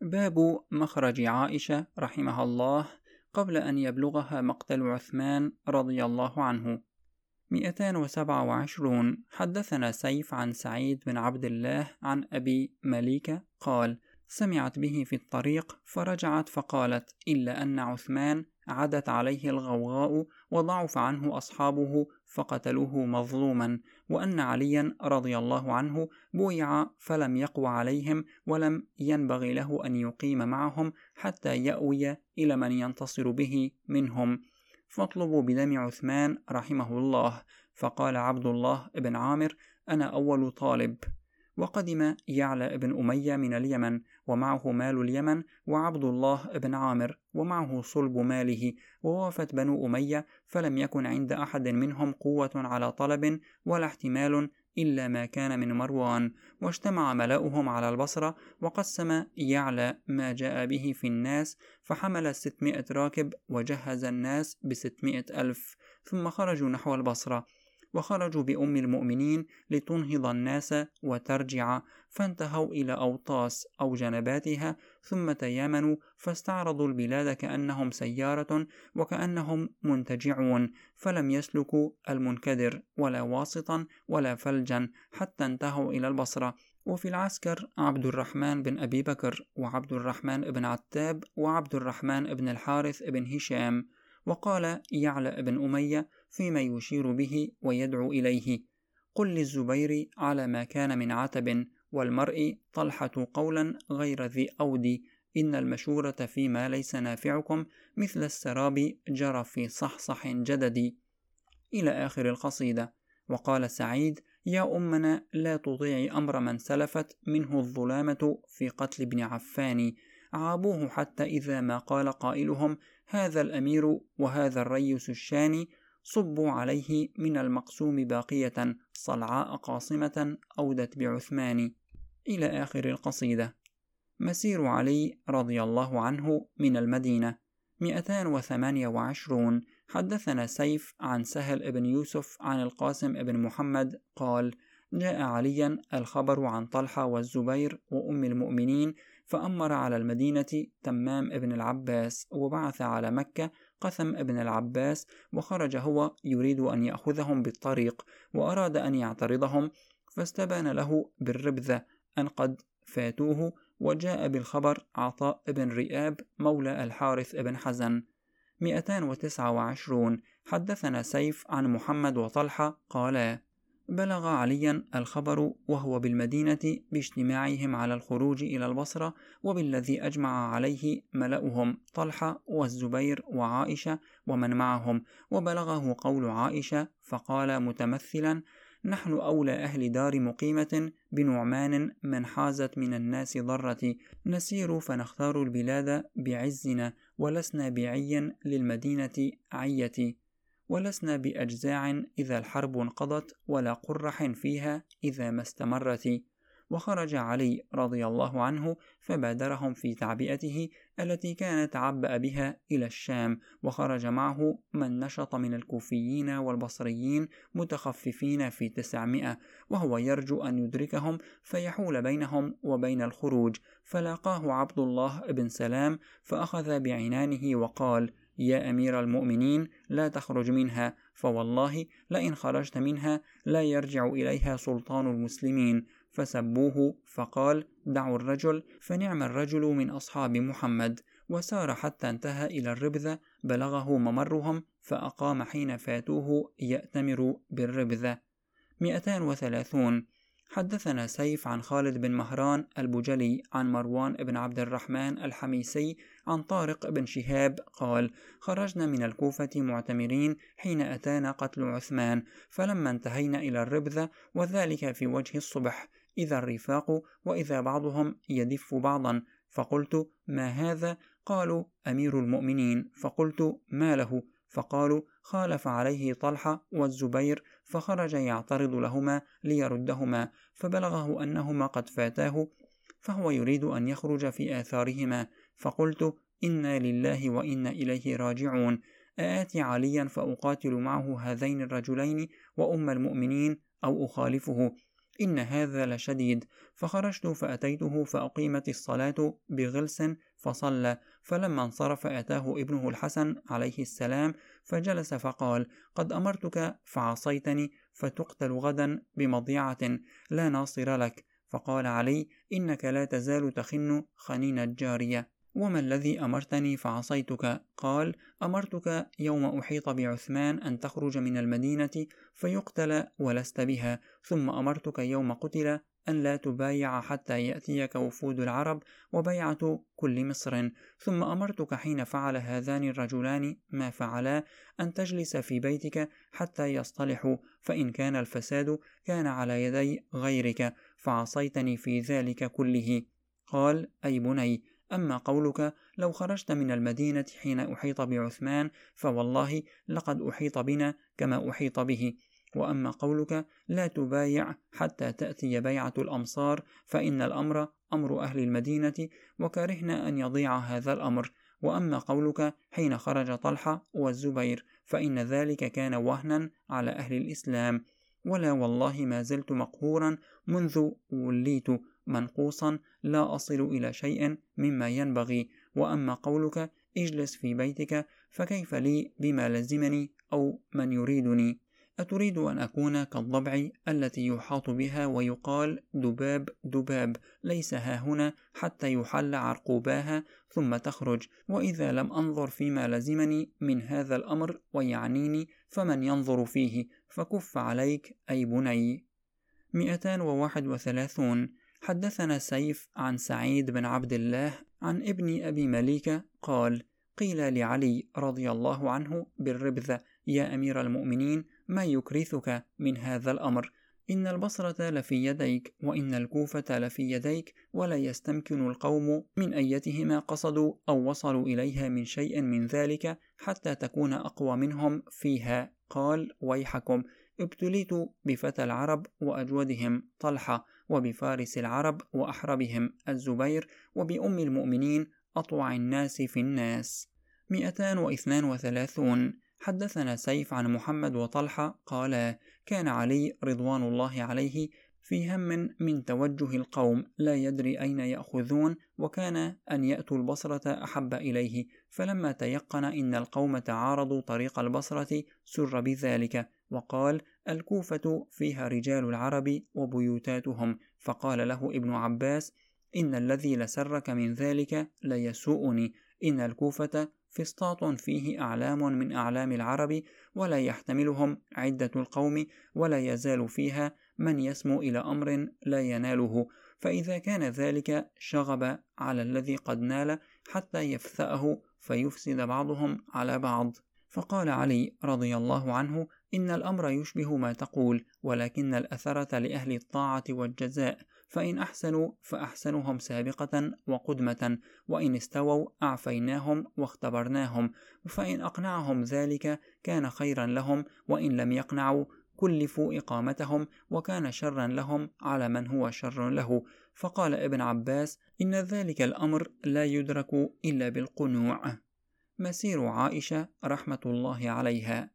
باب مخرج عائشة رحمها الله قبل أن يبلغها مقتل عثمان رضي الله عنه. 227. حدثنا سيف عن سعيد بن عبد الله عن أبي مليكة قال: سمعت به في الطريق فرجعت فقالت: إلا أن عثمان عدت عليه الغوغاء وضعف عنه أصحابه فقتلوه مظلوما، وأن عليا رضي الله عنه بويع فلم يقو عليهم ولم ينبغي له أن يقيم معهم حتى يأوي إلى من ينتصر به منهم، فاطلبوا بدم عثمان رحمه الله. فقال عبد الله بن عامر: أنا أول طالب. وقدم يعلى بن أمية من اليمن ومعه مال اليمن، وعبد الله بن عامر ومعه صلب ماله، ووافت بنو أمية فلم يكن عند أحد منهم قوة على طلب ولا احتمال إلا ما كان من مروان، واجتمع ملاؤهم على البصرة، وقسم يعلى ما جاء به في الناس، فحمل 600 راكب وجهز الناس ب600,000، ثم خرجوا نحو البصرة، وخرجوا بأم المؤمنين لتنهض الناس وترجع، فانتهوا إلى أوطاس أو جنباتها، ثم تيامنوا فاستعرضوا البلاد كأنهم سيارة وكأنهم منتجعون، فلم يسلكوا المنكدر ولا واسطا ولا فلجا حتى انتهوا إلى البصرة. وفي العسكر عبد الرحمن بن أبي بكر وعبد الرحمن بن عتاب وعبد الرحمن بن الحارث بن هشام. وقال يعلى بن أمية فيما يشير به ويدعو إليه: قل للزبير على ما كان من عتب، والمرء طلحة قولا غير ذي أودي، إن المشورة فيما ليس نافعكم مثل السراب جرى في صحصح جددي، إلى آخر القصيدة. وقال سعيد: يا أمنا لا تطيعي أمر من سلفت منه الظلامة في قتل ابن عفان، عابوه حتى إذا ما قال قائلهم: هذا الأمير وهذا الريس الشاني، صبوا عليه من المقسوم باقية صلعاء قاصمة أودت بعثمان، إلى آخر القصيدة. مسير علي رضي الله عنه من المدينة. 228. حدثنا سيف عن سهل بن يوسف عن القاسم بن محمد قال: جاء عليا الخبر عن طلحة والزبير وأم المؤمنين، فأمر على المدينة تمام ابن العباس، وبعث على مكة قثم ابن العباس، وخرج هو يريد أن يأخذهم بالطريق، وأراد أن يعترضهم، فاستبان له بالربذة أن قد فاتوه، وجاء بالخبر عطاء بن رئاب مولى الحارث بن حزن. 229. حدثنا سيف عن محمد وطلحة قالا: بلغ عليا الخبر وهو بالمدينة باجتماعهم على الخروج إلى البصرة، وبالذي أجمع عليه ملأهم طلحة والزبير وعائشة ومن معهم، وبلغه قول عائشة فقال متمثلا: نحن أولى أهل دار مقيمة بنعمان من حازت من الناس ضرتي، نسير فنختار البلاد بعزنا، ولسنا بعي للمدينة عيتي، ولسنا بأجزاع إذا الحرب انقضت، ولا قرح فيها إذا ما استمرت. وخرج علي رضي الله عنه فبادرهم في تعبئته التي كانت عبأ بها إلى الشام، وخرج معه من نشط من الكوفيين والبصريين متخففين في 900، وهو يرجو أن يدركهم فيحول بينهم وبين الخروج، فلاقاه عبد الله بن سلام فأخذ بعنانه وقال: يا أمير المؤمنين لا تخرج منها، فوالله لئن خرجت منها لا يرجع إليها سلطان المسلمين. فسبوه، فقال: دعوا الرجل، فنعم الرجل من أصحاب محمد. وسار حتى انتهى إلى الربذة، بلغه ممرهم فأقام حين فاتوه يأتمر بالربذة. 230. حدثنا سيف عن خالد بن مهران البجلي عن مروان بن عبد الرحمن الحميسي عن طارق بن شهاب قال: خرجنا من الكوفة معتمرين حين أتانا قتل عثمان، فلما انتهينا إلى الربذة وذلك في وجه الصبح، إذا الرفاق وإذا بعضهم يدف بعضا، فقلت: ما هذا؟ قالوا: أمير المؤمنين. فقلت: ما له؟ فقالوا: خالف عليه طلحة والزبير، فخرج يعترض لهما ليردهما، فبلغه أنهما قد فاتاه، فهو يريد أن يخرج في آثارهما. فقلت: إنا لله وإنا إليه راجعون، آتي عليا فأقاتل معه هذين الرجلين وأم المؤمنين، أو أخالفه؟ إن هذا لشديد. فخرجت فأتيته فأقيمت الصلاة بغلس فصلى، فلما انصرف أتاه ابنه الحسن عليه السلام فجلس فقال: قد أمرتك فعصيتني، فتقتل غدا بمضيعة لا ناصر لك. فقال علي: إنك لا تزال تخن خنين الجارية. وما الذي أمرتني فعصيتك؟ قال: أمرتك يوم أحيط بعثمان أن تخرج من المدينة فيقتل ولست بها، ثم أمرتك يوم قتل أن لا تبايع حتى يأتيك وفود العرب وبيعة كل مصر، ثم أمرتك حين فعل هذان الرجلان ما فعلا أن تجلس في بيتك حتى يصطلحوا، فإن كان الفساد كان على يدي غيرك، فعصيتني في ذلك كله. قال: أي بني، أما قولك لو خرجت من المدينة حين أحيط بعثمان فوالله لقد أحيط بنا كما أحيط به، وأما قولك لا تبايع حتى تأتي بيعة الأمصار فإن الأمر أمر أهل المدينة وكرهنا أن يضيع هذا الأمر، وأما قولك حين خرج طلحة والزبير فإن ذلك كان وهنا على أهل الإسلام، ولا والله ما زلت مقهورا منذ وليت منقوصا لا أصل إلى شيء مما ينبغي، وأما قولك اجلس في بيتك فكيف لي بما لزمني أو من يريدني؟ أتريد أن أكون كالضبع التي يحاط بها ويقال دباب دباب ليس هاهنا حتى يحل عرقوباها ثم تخرج، وإذا لم أنظر فيما لزمني من هذا الأمر ويعنيني فمن ينظر فيه؟ فكف عليك أي بني. 231. حدثنا سيف عن سعيد بن عبد الله عن ابن أبي مليكة قال: قيل لعلي رضي الله عنه بالربذة: يا أمير المؤمنين، ما يكرثك من هذا الأمر؟ إن البصرة لفي يديك وإن الكوفة لفي يديك، ولا يستمكن القوم من أيتهما قصدوا أو وصلوا إليها من شيء من ذلك حتى تكون أقوى منهم فيها. قال: ويحكم، ابتليت بفتى العرب وأجودهم طلحة، وبفارس العرب وأحربهم الزبير، وبأم المؤمنين أطوع الناس في الناس. 232. حدثنا سيف عن محمد وطلحة قال: كان علي رضوان الله عليه في هم من توجه القوم لا يدري أين يأخذون، وكان أن يأتوا البصرة أحب إليه، فلما تيقن إن القوم تعارضوا طريق البصرة سر بذلك، وقال: الكوفة فيها رجال العرب وبيوتاتهم. فقال له ابن عباس: إن الذي لسرك من ذلك ليسوءني، إن الكوفة فسطاط فيه أعلام من أعلام العرب، ولا يحتملهم عدة القوم، ولا يزال فيها من يسمو إلى أمر لا يناله، فإذا كان ذلك شغب على الذي قد نال حتى يفثأه فيفسد بعضهم على بعض. فقال علي رضي الله عنه: إن الأمر يشبه ما تقول، ولكن الأثرة لأهل الطاعة والجزاء، فإن أحسنوا فأحسنهم سابقة وقدمة، وإن استووا أعفيناهم واختبرناهم، فإن أقنعهم ذلك كان خيرا لهم، وإن لم يقنعوا كلفوا إقامتهم، وكان شرا لهم على من هو شر له. فقال ابن عباس: إن ذلك الأمر لا يدرك إلا بالقنوع. مسير عائشة رحمة الله عليها.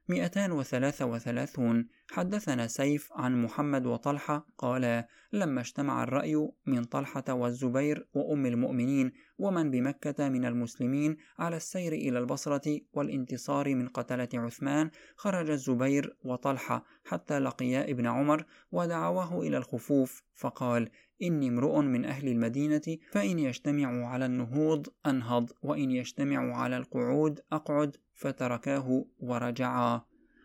233. حدثنا سيف عن محمد وطلحة قال: لما اجتمع الرأي من طلحة والزبير وأم المؤمنين ومن بمكة من المسلمين على السير إلى البصرة والانتصار من قتلة عثمان، خرج الزبير وطلحة حتى لقيا ابن عمر ودعواه إلى الخفوف، فقال: إني امرؤ من أهل المدينة، فإن يجتمعوا على النهوض أنهض، وإن يجتمعوا على القعود أقعد، فتركاه ورجعا.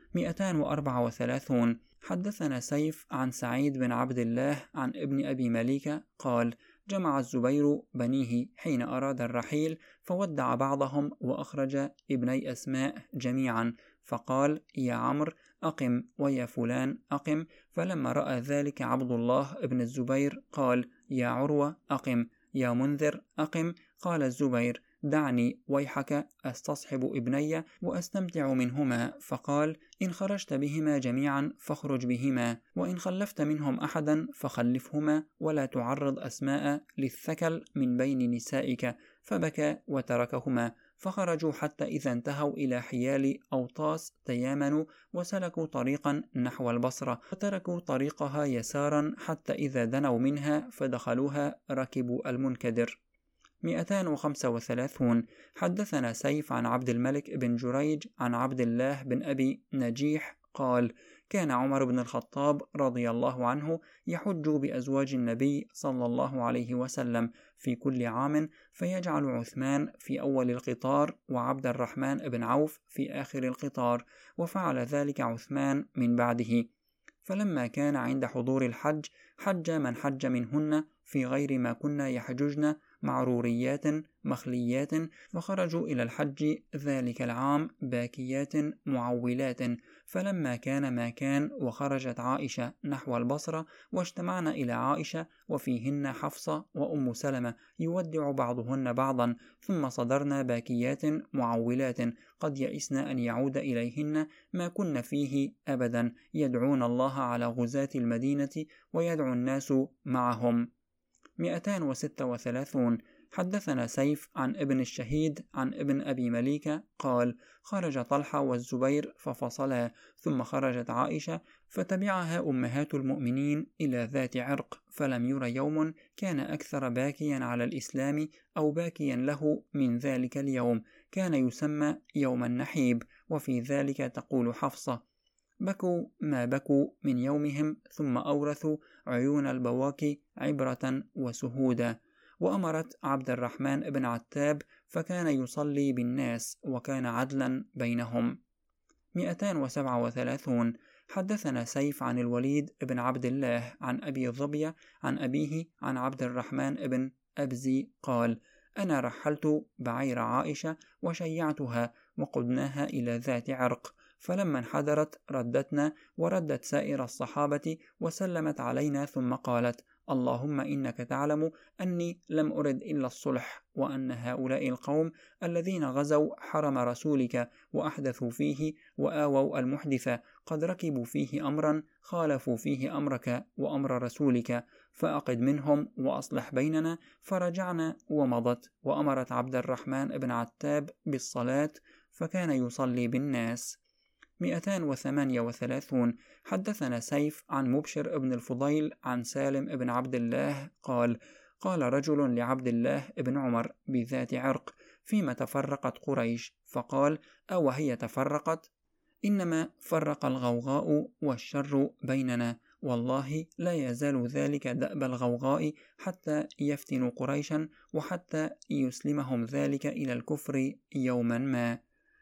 234. حدثنا سيف عن سعيد بن عبد الله عن ابن أبي مليكة قال: جمع الزبير بنيه حين أراد الرحيل، فودع بعضهم وأخرج ابني أسماء جميعا، فقال: يا عمرو أقم، ويا فلان أقم. فلما رأى ذلك عبد الله ابن الزبير قال: يا عروة أقم، يا منذر أقم. قال الزبير: دعني ويحك أستصحب ابني وأستمتع منهما. فقال: إن خرجت بهما جميعا فاخرج بهما، وإن خلفت منهم أحدا فخلفهما، ولا تعرض أسماء للثكل من بين نسائك. فبكى وتركهما. فخرجوا حتى إذا انتهوا إلى حيال أوطاس تيامنوا وسلكوا طريقا نحو البصرة، وتركوا طريقها يسارا حتى إذا دنوا منها فدخلوها ركبوا المنكدر. 235. حدثنا سيف عن عبد الملك بن جريج عن عبد الله بن أبي نجيح قال: كان عمر بن الخطاب رضي الله عنه يحج بأزواج النبي صلى الله عليه وسلم في كل عام، فيجعل عثمان في أول القطار وعبد الرحمن بن عوف في آخر القطار، وفعل ذلك عثمان من بعده. فلما كان عند حضور الحج حج من حج منهن في غير ما كنا يحججن معروريات مخليات، فخرجوا إلى الحج ذلك العام باكيات معولات. فلما كان ما كان وخرجت عائشة نحو البصرة واجتمعنا إلى عائشة وفيهن حفصة وأم سلمة يودع بعضهن بعضا، ثم صدرنا باكيات معولات قد يئسنا أن يعود إليهن ما كن فيه أبدا، يدعون الله على غزاة المدينة ويدعو الناس معهم. 236. حدثنا سيف عن ابن الشهيد عن ابن أبي مليكة قال: خرج طلحة والزبير ففصلا، ثم خرجت عائشة فتبعها أمهات المؤمنين إلى ذات عرق، فلم ير يوم كان أكثر باكيا على الإسلام أو باكيا له من ذلك اليوم، كان يسمى يوم النحيب. وفي ذلك تقول حفصة: بكوا ما بكوا من يومهم، ثم أورثوا عيون البواكي عبرة وسهودا. وأمرت عبد الرحمن بن عتاب فكان يصلي بالناس وكان عدلا بينهم. 237. حدثنا سيف عن الوليد بن عبد الله عن أبي ظبية عن أبيه عن عبد الرحمن بن أبزي قال: أنا رحلت بعير عائشة وشيعتها وقدناها إلى ذات عرق، فلما انحدرت ردتنا وردت سائر الصحابة وسلمت علينا، ثم قالت: اللهم إنك تعلم أني لم أرد إلا الصلح، وأن هؤلاء القوم الذين غزوا حرم رسولك وأحدثوا فيه وآووا المحدث قد ركبوا فيه أمرا خالفوا فيه أمرك وأمر رسولك، فأقد منهم وأصلح بيننا. فرجعنا ومضت، وأمرت عبد الرحمن بن عتاب بالصلاة فكان يصلي بالناس. 238. حدثنا سيف عن مبشر ابن الفضيل عن سالم ابن عبد الله قال: قال رجل لعبد الله ابن عمر بذات عرق: فيما تفرقت قريش؟ فقال: أو هي تفرقت؟ إنما فرق الغوغاء والشر بيننا، والله لا يزال ذلك دأب الغوغاء حتى يفتنوا قريشا وحتى يسلمهم ذلك إلى الكفر يوما ما.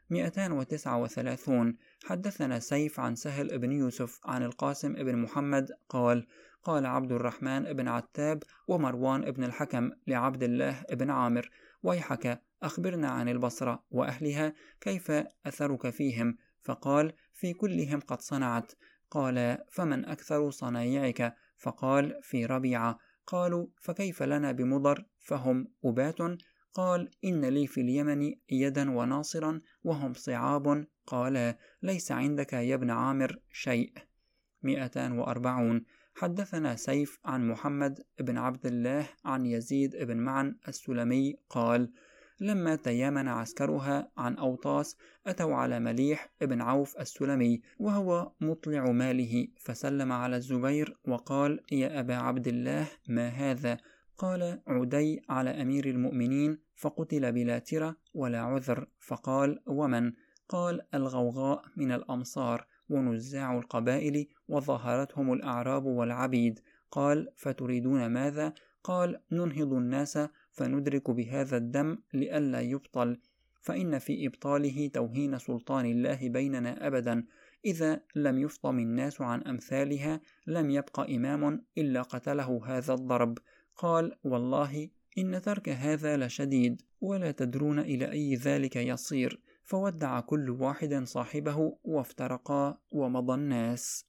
239. حدثنا سيف عن سهل بن يوسف عن القاسم بن محمد قال: قال عبد الرحمن بن عتاب ومروان بن الحكم لعبد الله بن عامر: ويحك أخبرنا عن البصرة وأهلها، كيف أثرك فيهم؟ فقال: في كلهم قد صنعت. قال: فمن أكثر صنايعك؟ فقال: في ربيعة. قالوا: فكيف لنا بمضر؟ فهم أبات. قال: إن لي في اليمن يدا وناصرا وهم صعاب. قال: ليس عندك يا ابن عامر شيء. 240. حدثنا سيف عن محمد بن عبد الله عن يزيد بن معن السلمي قال: لما تيامن عسكرها عن أوطاس أتوا على مليح بن عوف السلمي وهو مطلع ماله، فسلم على الزبير وقال: يا أبا عبد الله، ما هذا؟ قال: عدي على أمير المؤمنين فقتل بلا ترة ولا عذر. فقال: ومن؟ قال: الغوغاء من الأمصار ونزاع القبائل وظاهرتهم الأعراب والعبيد. قال: فتريدون ماذا؟ قال: ننهض الناس فندرك بهذا الدم لئلا يبطل، فإن في إبطاله توهين سلطان الله بيننا أبدا. إذا لم يفطم الناس عن أمثالها لم يبق إمام إلا قتله هذا الضرب. قال: والله إن ترك هذا لشديد، ولا تدرون إلى أي ذلك يصير. فودع كل واحد صاحبه وافترقا ومضى الناس.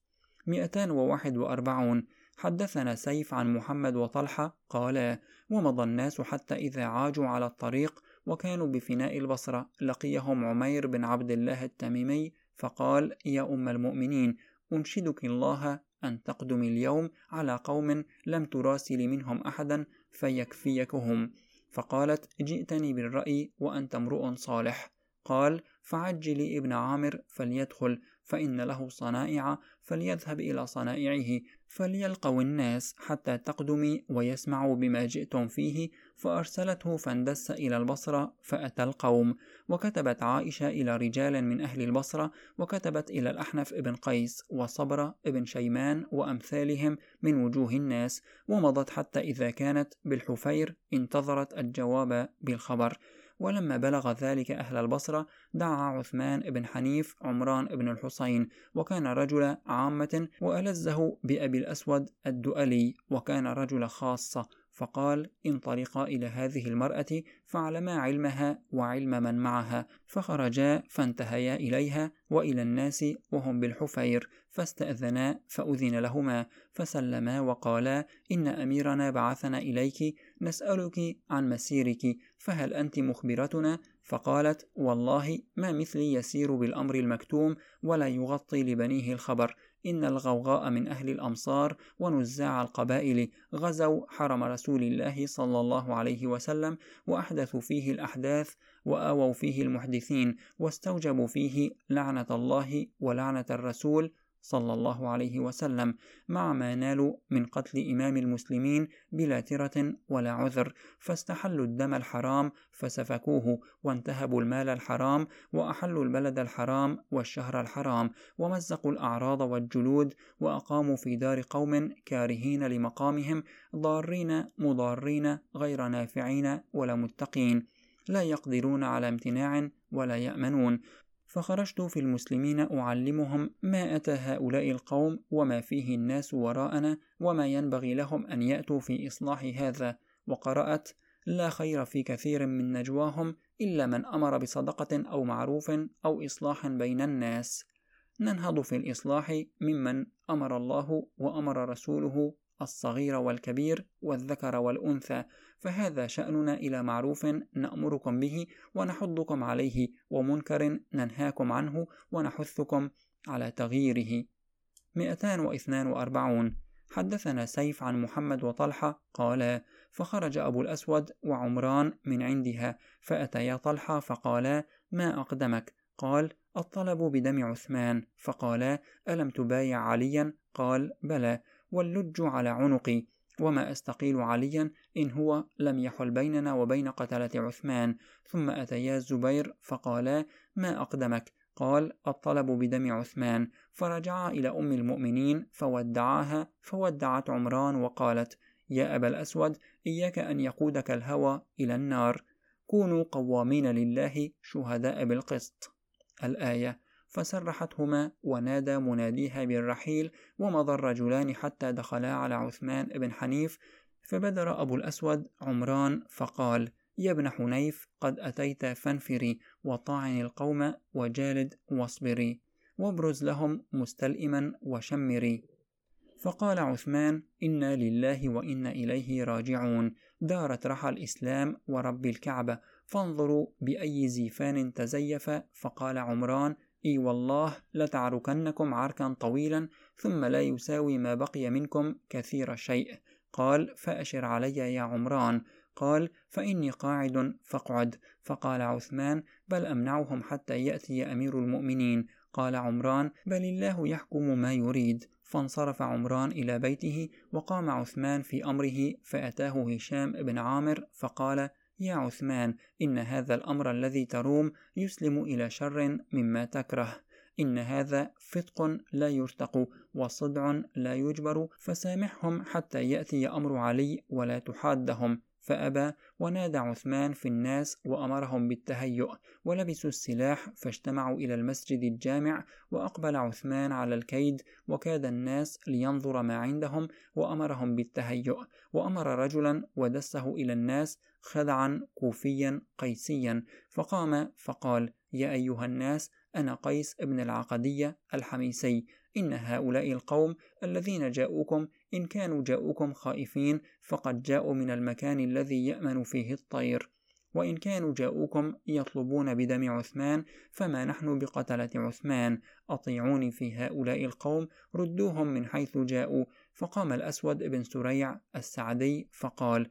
241. حدثنا سيف عن محمد وطلحة قال: ومضى الناس حتى إذا عاجوا على الطريق وكانوا بفناء البصرة لقيهم عمير بن عبد الله التميمي فقال: يا أم المؤمنين، أنشدك الله أن تقدم اليوم على قوم لم تراسل منهم أحدا فيكفيكهم. فقالت: جئتني بالرأي وأنت امرؤ صالح. قال: فعجلي ابن عامر فليدخل، فإن له صنائع، فليذهب إلى صنائعه، فليلقوا الناس حتى تقدمي ويسمعوا بما جئتم فيه. فأرسلته فاندس إلى البصرة فأتى القوم. وكتبت عائشة إلى رجال من أهل البصرة، وكتبت إلى الأحنف ابن قيس وصبرة ابن شيمان وأمثالهم من وجوه الناس، ومضت حتى إذا كانت بالحفير انتظرت الجواب بالخبر. ولما بلغ ذلك أهل البصرة دعا عثمان بن حنيف عمران بن الحصين، وكان رجل عامة، وألزه بأبي الأسود الدؤلي، وكان رجل خاصة، فقال: انطلقا إلى هذه المرأة فاعلما علمها وعلم من معها. فخرجا فانتهيا إليها وإلى الناس وهم بالحفير، فاستأذنا فأذن لهما، فسلما وقالا: إن أميرنا بعثنا إليك نسألك عن مسيرك، فهل أنت مخبرتنا؟ فقالت: والله ما مثلي يسير بالأمر المكتوم ولا يغطي لبنيه الخبر. إن الغوغاء من أهل الأمصار ونزاع القبائل غزوا حرم رسول الله صلى الله عليه وسلم، وأحدثوا فيه الأحداث، وآووا فيه المحدثين، واستوجبوا فيه لعنة الله ولعنة الرسول صلى الله عليه وسلم، مع ما نالوا من قتل إمام المسلمين بلا ترة ولا عذر. فاستحلوا الدم الحرام فسفكوه، وانتهبوا المال الحرام، وأحلوا البلد الحرام والشهر الحرام، ومزقوا الأعراض والجلود، وأقاموا في دار قوم كارهين لمقامهم، ضارين مضارين غير نافعين ولا متقين، لا يقدرون على امتناع ولا يأمنون. فخرجت في المسلمين أعلمهم ما أتى هؤلاء القوم وما فيه الناس وراءنا، وما ينبغي لهم أن يأتوا في إصلاح هذا. وقرأت: لا خير في كثير من نجواهم إلا من أمر بصدقة أو معروف أو إصلاح بين الناس. ننهض في الإصلاح ممن أمر الله وأمر رسوله الصغير والكبير والذكر والأنثى، فهذا شأننا. إلى معروف نأمركم به ونحضكم عليه، ومنكر ننهاكم عنه ونحثكم على تغييره. 242. حدثنا سيف عن محمد وطلحة قال: فخرج أبو الأسود وعمران من عندها، فأتيا طلحة فقالا: ما أقدمك؟ قال: الطلب بدم عثمان. فقالا: ألم تبايع عليا؟ قال: بلى، واللج على عنقي، وما أستقيل عليا إن هو لم يحل بيننا وبين قتلة عثمان. ثم أتيا الزبير فقالا: ما أقدمك؟ قال: الطلب بدم عثمان. فرجعا إلى أم المؤمنين فودعاها، فودعت عمران وقالت: يا أبا الأسود، إياك أن يقودك الهوى إلى النار، كونوا قوامين لله شهداء بالقسط. الآية. فسرحتهما ونادى مناديها بالرحيل، ومضى الرجلان حتى دخلا على عثمان بن حنيف، فبدر أبو الأسود عمران فقال: يا ابن حنيف، قد أتيت فانفري، وطاعن القوم وجالد واصبري، وابرز لهم مستلئما وشمري. فقال عثمان: إنا لله وإنا إليه راجعون، دارت رحى الإسلام ورب الكعبة، فانظروا بأي زيفان تزيف. فقال عمران: إي والله لتعركنكم عركا طويلا، ثم لا يساوي ما بقي منكم كثير شيء. قال: فأشر علي يا عمران. قال: فإني قاعد فاقعد. فقال عثمان: بل أمنعهم حتى يأتي أمير المؤمنين. قال عمران: بل الله يحكم ما يريد. فانصرف عمران إلى بيته، وقام عثمان في أمره، فأتاه هشام بن عامر فقال: يا عثمان، إن هذا الأمر الذي تروم يسلم إلى شر مما تكره، إن هذا فتق لا يرتق، وصدع لا يجبر، فسامحهم حتى يأتي أمر علي ولا تحادهم. فأبى، ونادى عثمان في الناس وأمرهم بالتهيؤ، ولبسوا السلاح فاجتمعوا إلى المسجد الجامع، وأقبل عثمان على الكيد، وكاد الناس لينظر ما عندهم، وأمرهم بالتهيؤ، وأمر رجلا ودسه إلى الناس خدعا كوفيا قيسيا، فقام فقال: يا أيها الناس، أنا قيس ابن العقدية الحميسي، إن هؤلاء القوم الذين جاءوكم إن كانوا جاءوكم خائفين فقد جاءوا من المكان الذي يأمن فيه الطير، وإن كانوا جاءوكم يطلبون بدم عثمان فما نحن بقتلة عثمان، أطيعوني في هؤلاء القوم، ردوهم من حيث جاءوا. فقام الأسود بن سريع السعدي فقال: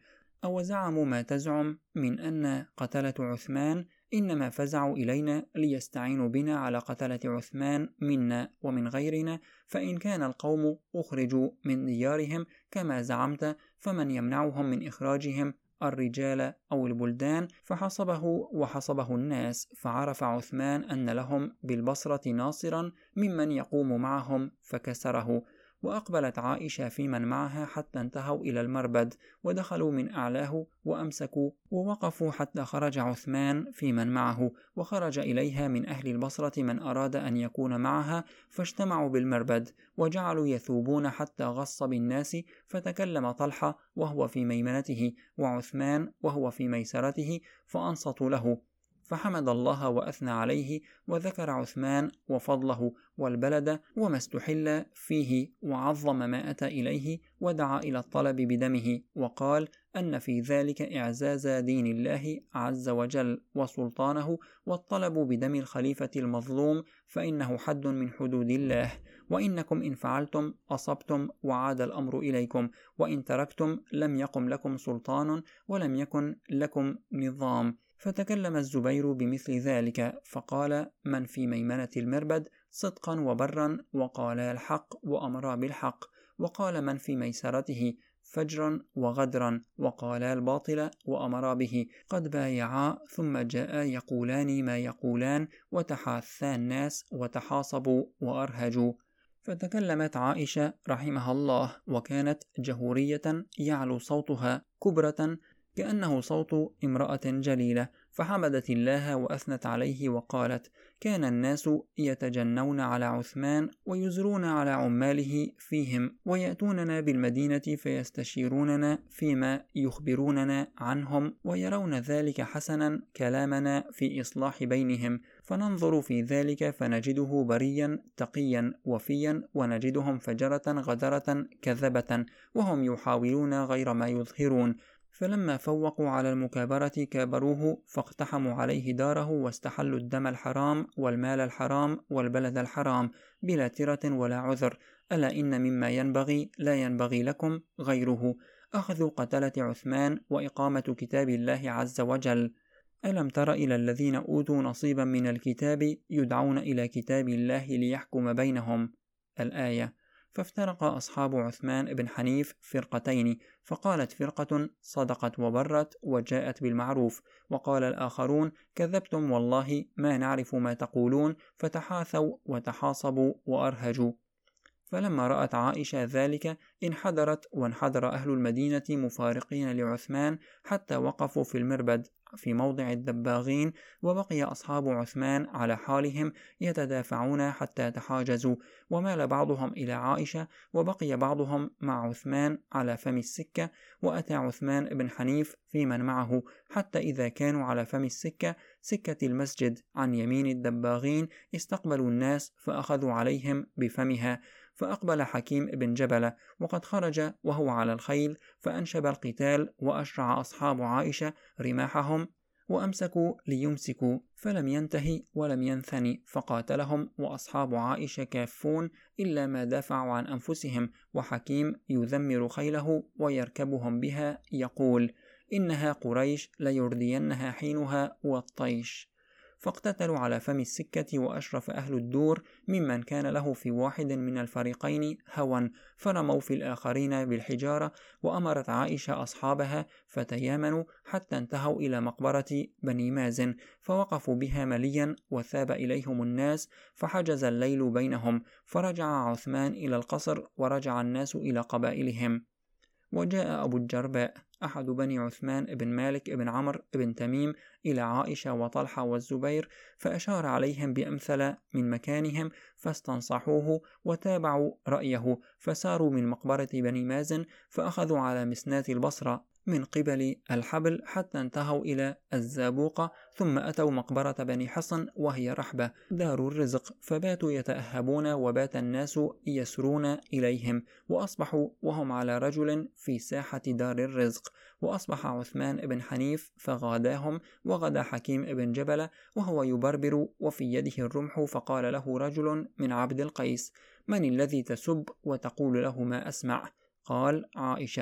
أو زعموا ما تزعم من أن قتلة عثمان إنما فزعوا إلينا ليستعينوا بنا على قتلة عثمان منا ومن غيرنا، فإن كان القوم أخرجوا من ديارهم كما زعمت فمن يمنعهم من إخراجهم، الرجال أو البلدان؟ فحصبه وحصبه الناس، فعرف عثمان أن لهم بالبصرة ناصرا ممن يقوم معهم فكسره. وأقبلت عائشة في من معها حتى انتهوا إلى المربد، ودخلوا من أعلاه وأمسكوا ووقفوا حتى خرج عثمان في من معه، وخرج إليها من أهل البصرة من أراد أن يكون معها، فاجتمعوا بالمربد وجعلوا يثوبون حتى غص بالناس. فتكلم طلحة وهو في ميمنته، وعثمان وهو في ميسرته، فأنصتوا له، فحمد الله وأثنى عليه، وذكر عثمان وفضله والبلد وما استحل فيه، وعظم ما أتى إليه، ودعا إلى الطلب بدمه، وقال أن في ذلك إعزاز دين الله عز وجل وسلطانه، والطلب بدم الخليفة المظلوم فإنه حد من حدود الله، وإنكم إن فعلتم أصبتم وعاد الأمر إليكم، وإن تركتم لم يقم لكم سلطان ولم يكن لكم نظام. فتكلم الزبير بمثل ذلك، فقال من في ميمنة المربد صدقا وبرا وقالا الحق وأمرا بالحق، وقال من في ميسرته فجرا وغدرا وقالا الباطل وأمرا به، قد بايعا ثم جاء يقولان ما يقولان، وتحاثا الناس وتحاصبوا وأرهجوا. فتكلمت عائشة رحمها الله، وكانت جهورية يعلو صوتها كبرة كأنه صوت امرأة جليلة، فحمدت الله وأثنت عليه وقالت كان الناس يتجنون على عثمان ويزرون على عماله فيهم، ويأتوننا بالمدينة فيستشيروننا فيما يخبروننا عنهم، ويرون ذلك حسنا كلامنا في إصلاح بينهم، فننظر في ذلك فنجده بريا تقيا وفيا، ونجدهم فجرة غدرة كذبة، وهم يحاولون غير ما يظهرون. فلما فوقوا على المكابرة كابروه، فاقتحموا عليه داره، واستحلوا الدم الحرام والمال الحرام والبلد الحرام بلا ترة ولا عذر. ألا إن مما ينبغي لا ينبغي لكم غيره، أخذ قتلة عثمان وإقامة كتاب الله عز وجل. ألم تر إلى الذين أوتوا نصيبا من الكتاب يدعون إلى كتاب الله ليحكم بينهم؟ الآية. فافترق أصحاب عثمان بن حنيف فرقتين، فقالت فرقة صدقت وبرت وجاءت بالمعروف، وقال الآخرون كذبتم والله ما نعرف ما تقولون، فتحاثوا وتحاصبوا وأرهجوا. فلما رأت عائشة ذلك انحدرت، وانحدر أهل المدينة مفارقين لعثمان حتى وقفوا في المربد في موضع الدباغين، وبقي أصحاب عثمان على حالهم يتدافعون حتى تحاجزوا، ومال بعضهم إلى عائشة، وبقي بعضهم مع عثمان على فم السكة. وأتى عثمان بن حنيف في من معه، حتى إذا كانوا على فم السكة سكة المسجد عن يمين الدباغين استقبلوا الناس فأخذوا عليهم بفمها، فأقبل حكيم بن جبلة وقد خرج وهو على الخيل، فأنشب القتال، وأشرع أصحاب عائشة رماحهم وأمسكوا ليمسكوا، فلم ينتهي ولم ينثني، فقاتلهم وأصحاب عائشة كافون إلا ما دافعوا عن أنفسهم، وحكيم يذمر خيله ويركبهم بها يقول إنها قريش ليردينها حينها والطيش. فاقتتلوا على فم السكة، وأشرف أهل الدور ممن كان له في واحد من الفريقين هوى، فرموا في الآخرين بالحجارة، وأمرت عائشة أصحابها فتيامنوا حتى انتهوا إلى مقبرة بني مازن، فوقفوا بها مليا، وثاب إليهم الناس، فحجز الليل بينهم، فرجع عثمان إلى القصر، ورجع الناس إلى قبائلهم. وجاء أبو الجرباء أحد بني عثمان بن مالك بن عمرو بن تميم إلى عائشة وطلحة والزبير، فأشار عليهم بأمثل من مكانهم، فاستنصحوه وتابعوا رأيه، فساروا من مقبرة بني مازن، فأخذوا على مسنات البصرة من قبل الحبل حتى انتهوا إلى الزابوقة، ثم أتوا مقبرة بني حصن وهي رحبة دار الرزق، فباتوا يتأهبون، وبات الناس يسرون إليهم، وأصبحوا وهم على رجل في ساحة دار الرزق. وأصبح عثمان بن حنيف فغاداهم، وغدا حكيم بن جبلة وهو يبربر وفي يده الرمح، فقال له رجل من عبد القيس من الذي تسب وتقول له ما أسمع؟ قال عائشة.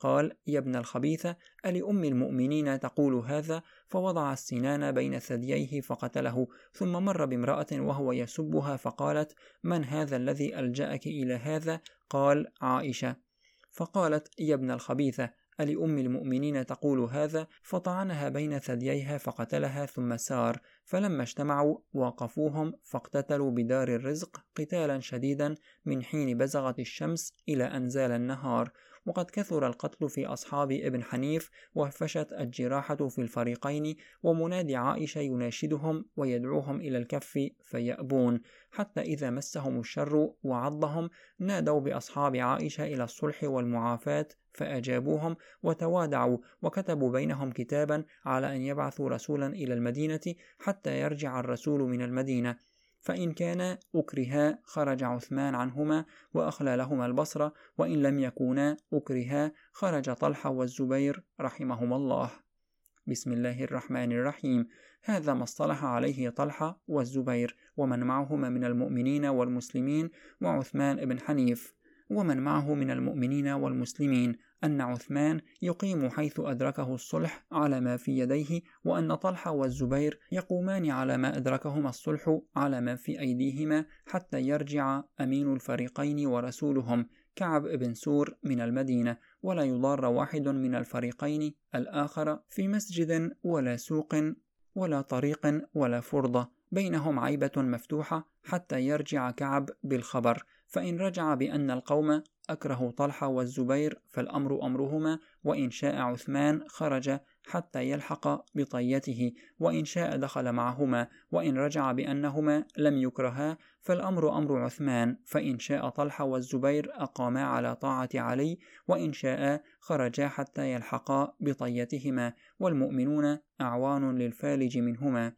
قال: يا ابن الخبيثة، ألأم المؤمنين تقول هذا؟ فوضع السنان بين ثدييه فقتله. ثم مر بامرأة وهو يسبها فقالت: من هذا الذي ألجأك إلى هذا؟ قال: عائشة. فقالت: يا ابن الخبيثة، ألأم المؤمنين تقول هذا؟ فطعنها بين ثدييها فقتلها ثم سار. فلما اجتمعوا وقفوهم فاقتتلوا بدار الرزق قتالا شديدا من حين بزغت الشمس إلى أن زال النهار. وقد كثر القتل في أصحاب ابن حنيف، وفشت الجراحة في الفريقين، ومنادي عائشة يناشدهم ويدعوهم إلى الكف فيأبون، حتى إذا مسهم الشر وعضهم نادوا بأصحاب عائشة إلى الصلح والمعافاة فأجابوهم وتوادعوا، وكتبوا بينهم كتابا على أن يبعثوا رسولا إلى المدينة حتى يرجع الرسول من المدينة، فإن كان أكرها خرج عثمان عنهما وأخلى لهما البصرة، وإن لم يكونا أكرها خرج طلحة والزبير رحمهما الله. بسم الله الرحمن الرحيم. هذا ما اصطلح عليه طلحة والزبير ومن معهما من المؤمنين والمسلمين وعثمان بن حنيف. ومن معه من المؤمنين والمسلمين أن عثمان يقيم حيث أدركه الصلح على ما في يديه، وأن طلحة والزبير يقومان على ما أدركهما الصلح على ما في أيديهما، حتى يرجع أمين الفريقين ورسولهم كعب بن سور من المدينة، ولا يضار واحد من الفريقين الآخر في مسجد ولا سوق ولا طريق ولا فرضة بينهم عيبة مفتوحة، حتى يرجع كعب بالخبر. فإن رجع بأن القوم أكرهوا طلحة والزبير فالأمر أمرهما، وإن شاء عثمان خرج حتى يلحق بطيته، وإن شاء دخل معهما، وإن رجع بأنهما لم يكرها فالأمر أمر عثمان، فإن شاء طلحة والزبير أقاما على طاعة علي، وإن شاء خرجا حتى يلحقا بطيتهما، والمؤمنون أعوان للفالج منهما.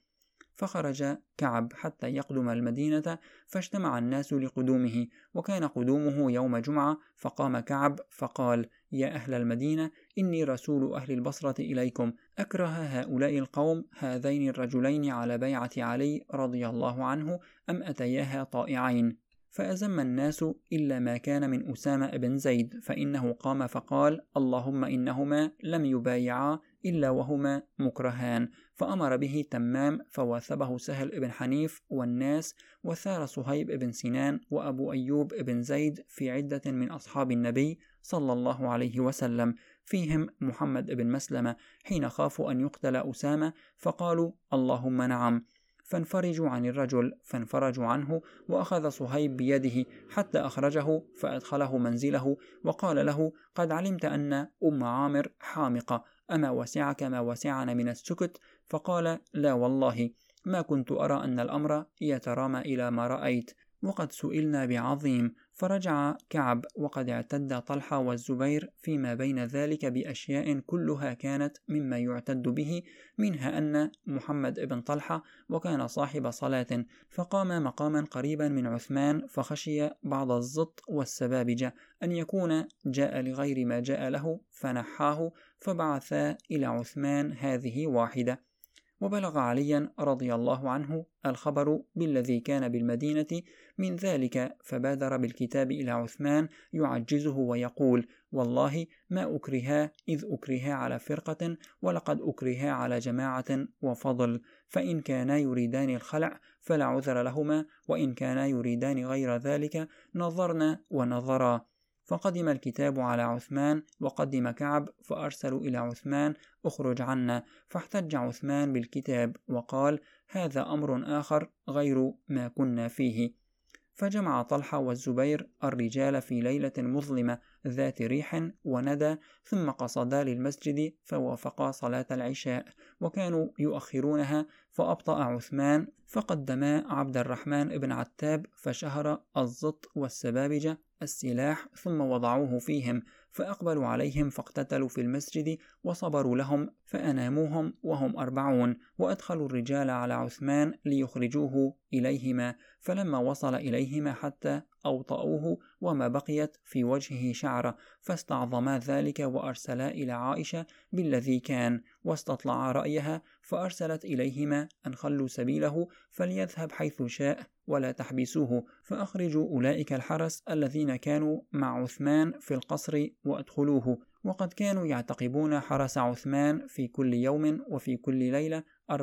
فخرج كعب حتى يقدم المدينة، فاجتمع الناس لقدومه، وكان قدومه يوم جمعة، فقام كعب فقال: يا أهل المدينة، إني رسول أهل البصرة إليكم، أكره هؤلاء القوم هذين الرجلين على بيعة علي رضي الله عنه، أم أتياها طائعين؟ فأزم الناس إلا ما كان من أسامة بن زيد، فإنه قام فقال: اللهم إنهما لم يبايعا إلا وهما مكرهان. فأمر به تمام فواثبه سهل بن حنيف والناس، وثار صهيب بن سنان وأبو أيوب بن زيد في عدة من أصحاب النبي صلى الله عليه وسلم، فيهم محمد بن مسلمة، حين خافوا أن يقتل أسامة فقالوا: اللهم نعم. فانفرجوا عن الرجل، فانفرجوا عنه، وأخذ صهيب بيده حتى أخرجه فأدخله منزله، وقال له: قد علمت أن أم عامر حامقة، أما وسعك ما وسعنا من السكت؟ فقال: لا والله، ما كنت أرى أن الأمر يترامى إلى ما رأيت، وقد سئلنا بعظيم. فرجع كعب وقد اعتد طلحة والزبير فيما بين ذلك بأشياء كلها كانت مما يعتد به، منها أن محمد بن طلحة وكان صاحب صلاة، فقام مقاما قريبا من عثمان، فخشي بعض الزط والسبابجة أن يكون جاء لغير ما جاء له فنحاه، فبعثا إلى عثمان هذه واحدة. وبلغ عليا رضي الله عنه الخبر بالذي كان بالمدينة من ذلك، فبادر بالكتاب إلى عثمان يعجزه ويقول: والله ما أكرها إذ أكرها على فرقة، ولقد أكرها على جماعة وفضل، فإن كانا يريدان الخلع فلا عذر لهما، وإن كانا يريدان غير ذلك نظرنا ونظرا. فقدم الكتاب على عثمان، وقدم كعب، فأرسلوا إلى عثمان: اخرج عنا. فاحتج عثمان بالكتاب وقال: هذا أمر آخر غير ما كنا فيه. فجمع طلحة والزبير الرجال في ليلة مظلمة ذات ريح وندى، ثم قصدا للمسجد فوافقا صلاة العشاء، وكانوا يؤخرونها، فأبطأ عثمان، فقدما عبد الرحمن بن عتاب، فشهر الزط والسبابجة السلاح، ثم وضعوه فيهم، فأقبلوا عليهم فاقتتلوا في المسجد، وصبروا لهم فأناموهم وهم 40، وأدخلوا الرجال على عثمان ليخرجوه إليهما، فلما وصل إليهما حتى أوطأوه وما بقيت في وجهه شعرة، فاستعظما ذلك وأرسلا إلى عائشة بالذي كان، واستطلعا رأيها، فأرسلت إليهما أن خلوا سبيله فليذهب حيث شاء ولا تحبسوه، فأخرجوا أولئك الحرس الذين كانوا مع عثمان في القصر وأدخلوه، وقد كانوا يعتقبون حرس عثمان في كل يوم وفي كل ليلة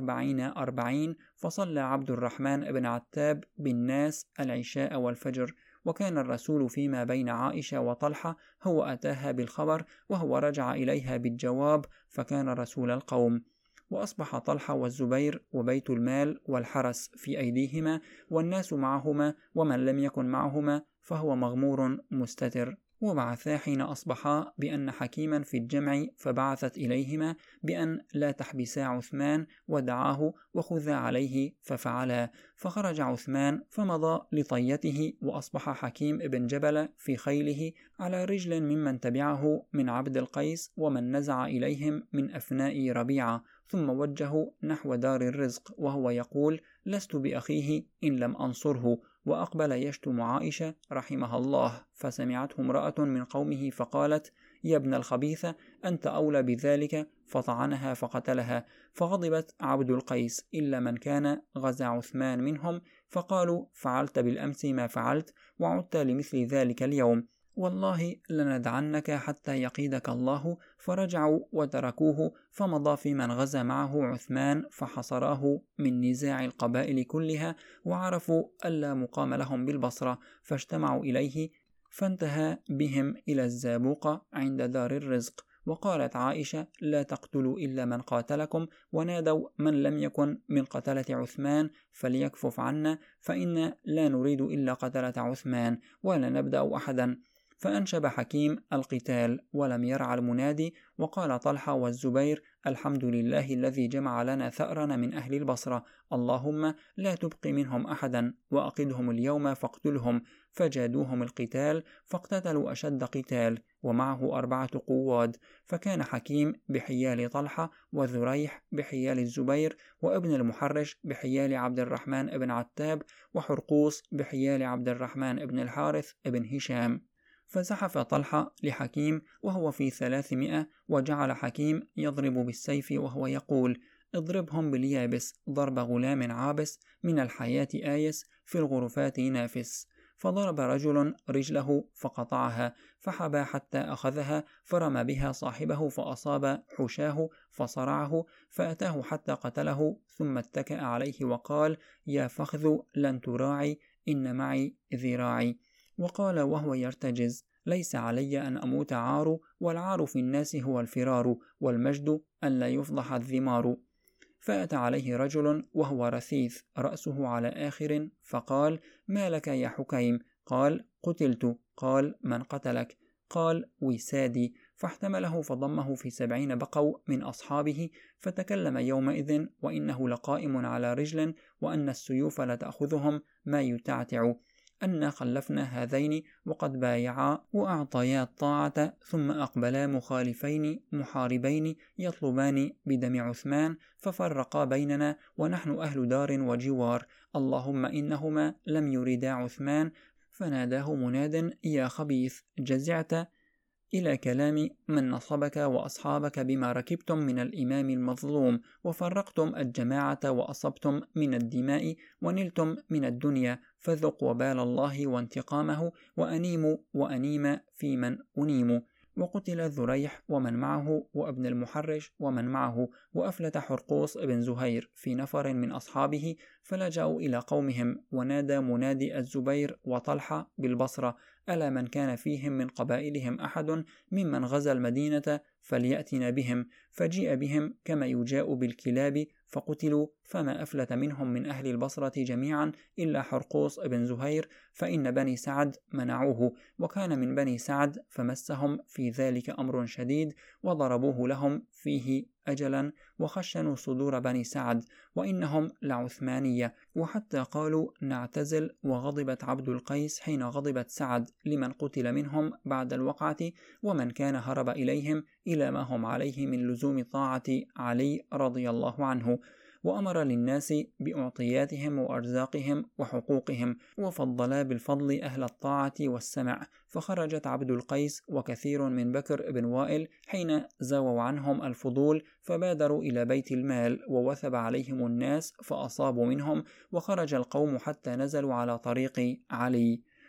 40 فصلى عبد الرحمن بن عتاب بالناس العشاء والفجر، وكان الرسول فيما بين عائشة وطلحة، هو أتاها بالخبر وهو رجع إليها بالجواب، فكان رسول القوم. وأصبح طلحة والزبير وبيت المال والحرس في أيديهما، والناس معهما، ومن لم يكن معهما فهو مغمور مستتر. وبعثا حين أصبحا بأن حكيما في الجمع، فبعثت إليهما بأن لا تحبسا عثمان، ودعاه وخذا عليه، ففعلا. فخرج عثمان فمضى لطيته، وأصبح حكيم بن جبل في خيله على رجل ممن تبعه من عبد القيس ومن نزع إليهم من أفناء ربيعة، ثم وجهه نحو دار الرزق وهو يقول: لست بأخيه إن لم أنصره، وأقبل يشتم عائشة رحمها الله، فسمعته امرأة من قومه فقالت: يا ابن الخبيثة، أنت أولى بذلك، فطعنها فقتلها. فغضبت عبد القيس إلا من كان غزا عثمان منهم، فقالوا: فعلت بالأمس ما فعلت، وعدت لمثل ذلك اليوم، والله لندعنك حتى يقيدك الله. فرجعوا وتركوه، فمضى في من غزا معه عثمان، فحصراه من نزاع القبائل كلها، وعرفوا ألا مقام لهم بالبصرة، فاجتمعوا إليه، فانتهى بهم إلى الزابوقة عند دار الرزق. وقالت عائشة: لا تقتلوا إلا من قاتلكم، ونادوا: من لم يكن من قتلة عثمان فليكفف عنا، فإن لا نريد إلا قتلة عثمان، ولا نبدأ أحدا. فأنشب حكيم القتال ولم يرع المنادي، وقال طلحة والزبير: الحمد لله الذي جمع لنا ثأرنا من أهل البصرة، اللهم لا تبق منهم أحدا، وأقدهم اليوم فاقتلهم. فجادوهم القتال، فاقتتلوا أشد قتال، ومعه 4 قواد، فكان حكيم بحيال طلحة، وذريح بحيال الزبير، وابن المحرش بحيال عبد الرحمن بن عتاب، وحرقوس بحيال عبد الرحمن بن الحارث بن هشام. فزحف طلحة لحكيم وهو في 300، وجعل حكيم يضرب بالسيف وهو يقول: اضربهم باليابس ضرب غلام عابس، من الحياة آيس، في الغرفات نافس. فضرب رجل رجله فقطعها، فحبى حتى أخذها، فرمى بها صاحبه فأصاب حشاه فصرعه، فأتاه حتى قتله، ثم اتكأ عليه وقال: يا فخذ لن تراعي، إن معي ذراعي. وقال وهو يرتجز: ليس علي أن أموت عار، والعار في الناس هو الفرار، والمجد أن لا يفضح الذمار. فأتى عليه رجل وهو رثيث رأسه على آخر، فقال: ما لك يا حكيم؟ قال: قتلت. قال: من قتلك؟ قال: وسادي. فاحتمله فضمه في 70 بقوا من أصحابه، فتكلم يومئذ وإنه لقائم على رجل، وأن السيوف لتأخذهم ما يتعتع، أن خلفنا هذين وقد بايعا وأعطيا الطاعة، ثم أقبلا مخالفين محاربين يطلبان بدم عثمان، ففرقا بيننا، ونحن أهل دار وجوار، اللهم إنهما لم يريدا عثمان. فناداه مناد: يا خبيث، جزعت إلى كلام من نصبك وأصحابك بما ركبتم من الإمام المظلوم، وفرقتم الجماعة، وأصبتم من الدماء، ونلتم من الدنيا، فذق وبال الله وانتقامه، وأنيم وأنيم في من أنيم. وقتل ذريح ومن معه، وابن المحرش ومن معه، وأفلت حرقوس بن زهير في نفر من أصحابه، فلجأوا إلى قومهم. ونادى منادي الزبير وطلحة بالبصرة: ألا من كان فيهم من قبائلهم أحد ممن غزا المدينة فليأتنا بهم. فجيء بهم كما يجاء بالكلاب، فقتلوا، فما أفلت منهم من أهل البصرة جميعا إلا حرقوس بن زهير، فإن بني سعد منعوه، وكان من بني سعد، فمسهم في ذلك أمر شديد، وضربوه لهم فيه أجلا، وخشنوا صدور بني سعد، وإنهم لعثمانية، وحتى قالوا نعتزل. وغضبت عبد القيس حين غضبت سعد لمن قتل منهم بعد الوقعة، ومن كان هرب إليهم إلى ما هم عليه من لزوم طاعة علي رضي الله عنه، وأمر للناس بأعطياتهم وأرزاقهم وحقوقهم، وفضلا بالفضل أهل الطاعة والسمع. فخرجت عبد القيس وكثير من بكر بن وائل حين زاووا عنهم الفضول، فبادروا إلى بيت المال، ووثب عليهم الناس فأصابوا منهم، وخرج القوم حتى نزلوا على طريق علي.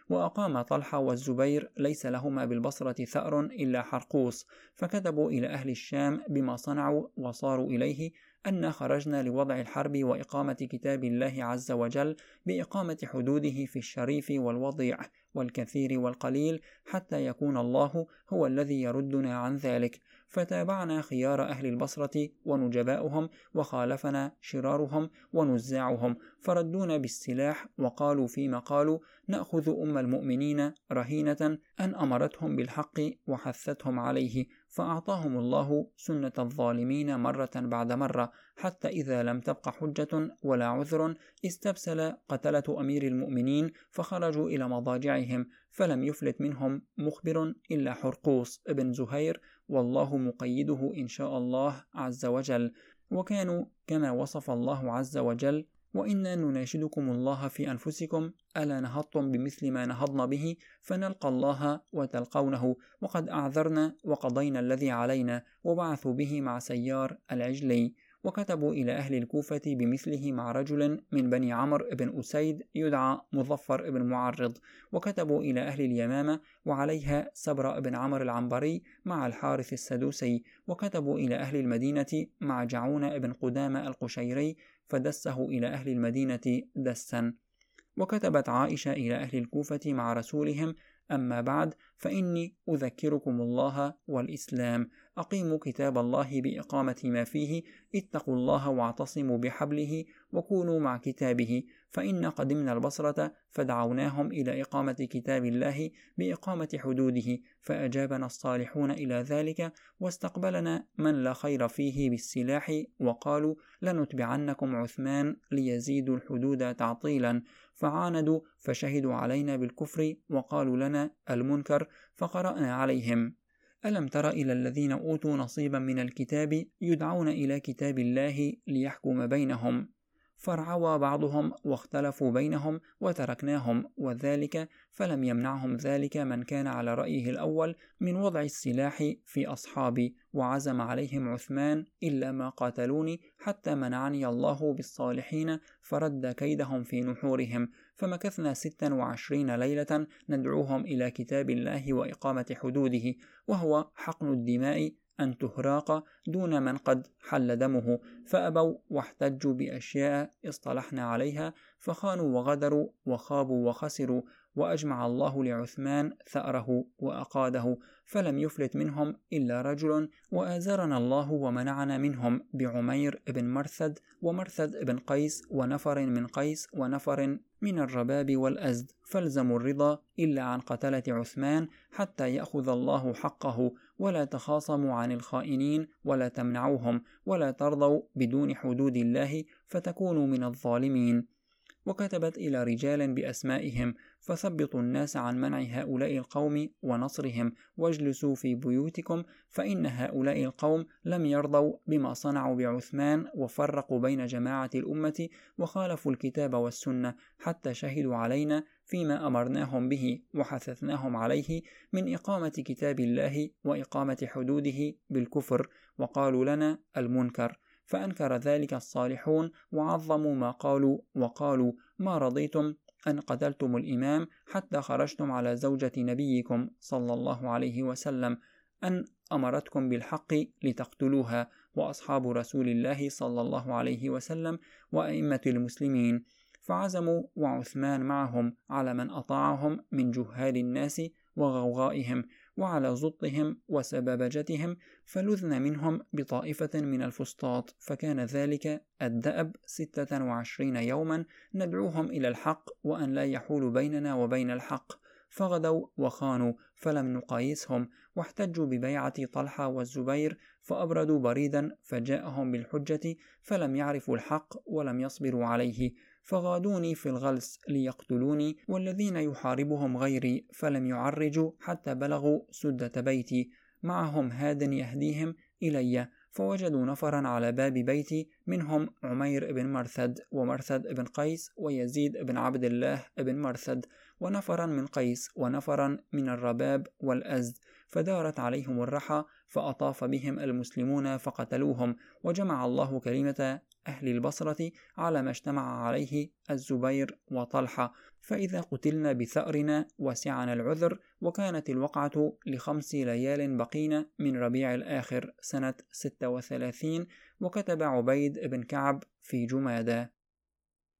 وأقام طلحة والزبير ليس لهما بالبصرة ثأر إلا حرقوس، فكتبوا إلى أهل الشام بما صنعوا وصاروا إليه أن خرجنا لوضع الحرب وإقامة كتاب الله عز وجل بإقامة حدوده في الشريف والوضيع والكثير والقليل حتى يكون الله هو الذي يردنا عن ذلك. فتابعنا خيار أهل البصرة ونجباؤهم، وخالفنا شرارهم ونزاعهم، فردونا بالسلاح وقالوا فيما قالوا: نأخذ أم المؤمنين رهينة أن أمرتهم بالحق وحثتهم عليه، فأعطاهم الله سنة الظالمين مرة بعد مرة، حتى إذا لم تبق حجة ولا عذر استبسل قتلة أمير المؤمنين فخرجوا إلى مضاجعهم، فلم يفلت منهم مخبر إلا حرقوس ابن زهير، والله مقيده إن شاء الله عز وجل. وكانوا كما وصف الله عز وجل: وإنا نناشدكم الله في أنفسكم ألا نهضتم بمثل ما نهضنا به فنلقى الله وتلقونه، وقد أعذرنا وقضينا الذي علينا، وبعثوا به مع سيار العجلي. وكتبوا إلى أهل الكوفة بمثله مع رجل من بني عمرو بن أسيد يدعى مظفر بن معرض. وكتبوا إلى أهل اليمامة وعليها سبر بن عمرو العنبري مع الحارث السدوسي. وكتبوا إلى أهل المدينة مع جعون بن قدامة القشيري فدسه إلى أهل المدينة دسا. وكتبت عائشة إلى أهل الكوفة مع رسولهم: أما بعد، فإني أذكركم الله والإسلام، أقيموا كتاب الله بإقامة ما فيه، اتقوا الله واعتصموا بحبله وكونوا مع كتابه. فإن قدمنا البصرة فدعوناهم إلى إقامة كتاب الله بإقامة حدوده، فأجابنا الصالحون إلى ذلك، واستقبلنا من لا خير فيه بالسلاح، وقالوا: لنتبعنكم عثمان ليزيدوا الحدود تعطيلا. فعاندوا فشهدوا علينا بالكفر وقالوا لنا المنكر، فقرأنا عليهم: ألم تر إلى الذين أوتوا نصيبا من الكتاب يدعون إلى كتاب الله ليحكم بينهم، فارعوى بعضهم واختلفوا بينهم وتركناهم، وذلك فلم يمنعهم ذلك من كان على رأيه الأول من وضع السلاح في أصحابي، وعزم عليهم عثمان إلا ما قاتلوني حتى منعني الله بالصالحين فرد كيدهم في نحورهم. فمكثنا 26 ليلة ندعوهم إلى كتاب الله وإقامة حدوده، وهو حقن الدماء أن تهراق دون من قد حل دمه، فأبوا واحتجوا بأشياء اصطلحنا عليها، فخانوا وغدروا وخابوا وخسروا. وأجمع الله لعثمان ثأره وأقاده، فلم يفلت منهم إلا رجل، وآزرنا الله ومنعنا منهم بعمير بن مرثد ومرثد بن قيس ونفر من قيس ونفر من الرباب والأزد، فالزموا الرضا إلا عن قتلة عثمان حتى يأخذ الله حقه، ولا تخاصموا عن الخائنين ولا تمنعوهم، ولا ترضوا بدون حدود الله فتكونوا من الظالمين. وكتبت إلى رجال بأسمائهم: فثبطوا الناس عن منع هؤلاء القوم ونصرهم، واجلسوا في بيوتكم، فإن هؤلاء القوم لم يرضوا بما صنعوا بعثمان، وفرقوا بين جماعة الأمة، وخالفوا الكتاب والسنة، حتى شهدوا علينا فيما أمرناهم به وحثثناهم عليه من إقامة كتاب الله وإقامة حدوده بالكفر، وقالوا لنا المنكر. فأنكر ذلك الصالحون وعظموا ما قالوا، وقالوا: ما رضيتم أن قتلتم الإمام حتى خرجتم على زوجة نبيكم صلى الله عليه وسلم أن أمرتكم بالحق لتقتلوها، وأصحاب رسول الله صلى الله عليه وسلم وأئمة المسلمين. فعزموا وعثمان معهم على من أطاعهم من جهال الناس وغوغائهم، وعلى زطهم وسبابجتهم، فلذن منهم بطائفة من الفسطاط، فكان ذلك الدأب 26 يوما ندعوهم إلى الحق وأن لا يحول بيننا وبين الحق، فغدوا وخانوا فلم نقايسهم، واحتجوا ببيعة طلحة والزبير فأبردوا بريدا، فجاءهم بالحجة فلم يعرفوا الحق ولم يصبروا عليه، فغادوني في الغلس ليقتلوني، والذين يحاربهم غيري فلم يعرجوا حتى بلغوا سدة بيتي، معهم هاد يهديهم إلي، فوجدوا نفرا على باب بيتي منهم عمير بن مرثد ومرثد بن قيس ويزيد بن عبد الله بن مرثد، ونفرا من قيس ونفرا من الرباب والأزد، فدارت عليهم الرحى، فأطاف بهم المسلمون فقتلوهم، وجمع الله كلمة أهل البصرة على ما اجتمع عليه الزبير وطلحة، فإذا قتلنا بثأرنا وسعنا العذر. وكانت الوقعة ل5 ليال بقين من ربيع الآخر سنة 36. وكتب عبيد بن كعب في جمادى: